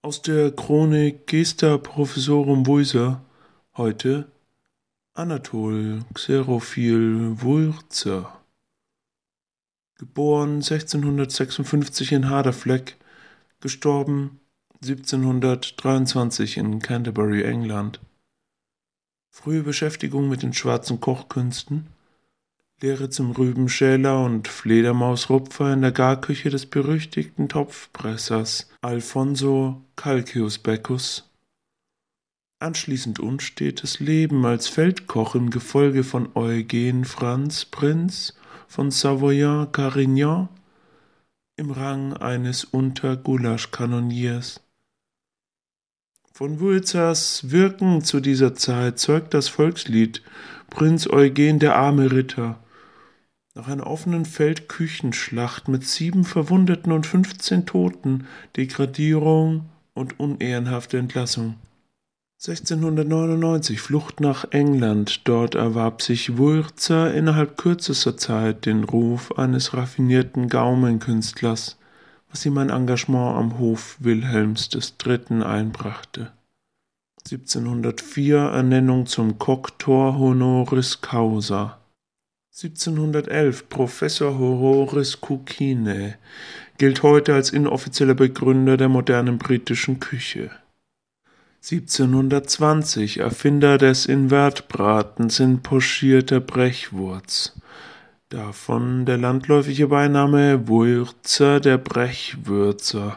Aus der Chronik Gesta Professorum Vuisa, heute Anatol Xerophil Wurzer. Geboren 1656 in Harderfleck, gestorben 1723 in Canterbury, England. Frühe Beschäftigung mit den schwarzen Kochkünsten, Lehre zum Rübenschäler und Fledermausrupfer in der Garküche des berüchtigten Topfpressers Alfonso Calceus Becus. Anschließend unstetes Leben als Feldkoch im Gefolge von Eugen Franz Prinz von Savoyen-Carignan im Rang eines Untergulaschkanoniers. Von Vurzas Wirken zu dieser Zeit zeugt das Volkslied Prinz Eugen der arme Ritter. Nach einer offenen Feldküchenschlacht mit 7 Verwundeten und 15 Toten, Degradierung und unehrenhafte Entlassung. 1699 Flucht nach England, dort erwarb sich Wurzer innerhalb kürzester Zeit den Ruf eines raffinierten Gaumenkünstlers, was ihm ein Engagement am Hof Wilhelms III. Einbrachte. 1704 Ernennung zum Koktor honoris causa. 1711 Professor Honoris Cucinae, gilt heute als inoffizieller Begründer der modernen britischen Küche. 1720 Erfinder des Invertbratens in pochierter Brechwurz. Davon der landläufige Beiname Wurzer der Brechwürzer.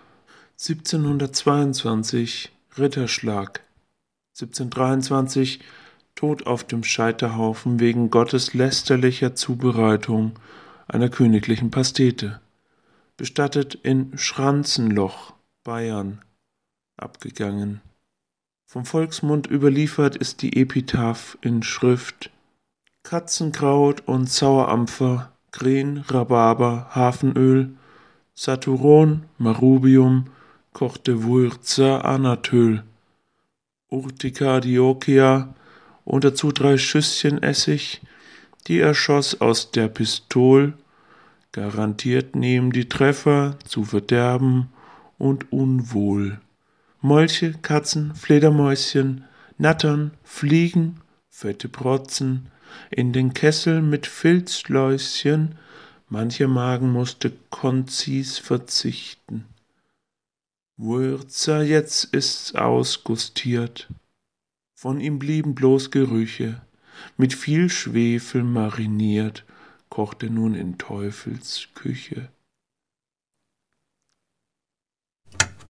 1722 Ritterschlag. 1723 Tod auf dem Scheiterhaufen wegen gotteslästerlicher Zubereitung einer königlichen Pastete. Bestattet in Schranzenloch, Bayern. Abgegangen. Vom Volksmund überliefert ist die Epitaph in Schrift: Katzenkraut und Sauerampfer, Green, Rhabarber, Hafenöl, Saturon, Marubium, kochte Wurzer Anatöl, Urtica dioicea und dazu 3 Schüsschen Essig, die er schoss aus der Pistol, garantiert nehmen die Treffer zu Verderben und Unwohl. Molche, Katzen, Fledermäuschen, Nattern, Fliegen, fette Protzen, in den Kessel mit Filzläuschen, mancher Magen musste konzis verzichten. Wurzer, jetzt ist's ausgustiert. Von ihm blieben bloß Gerüche, mit viel Schwefel mariniert, kocht er nun in Teufels Küche.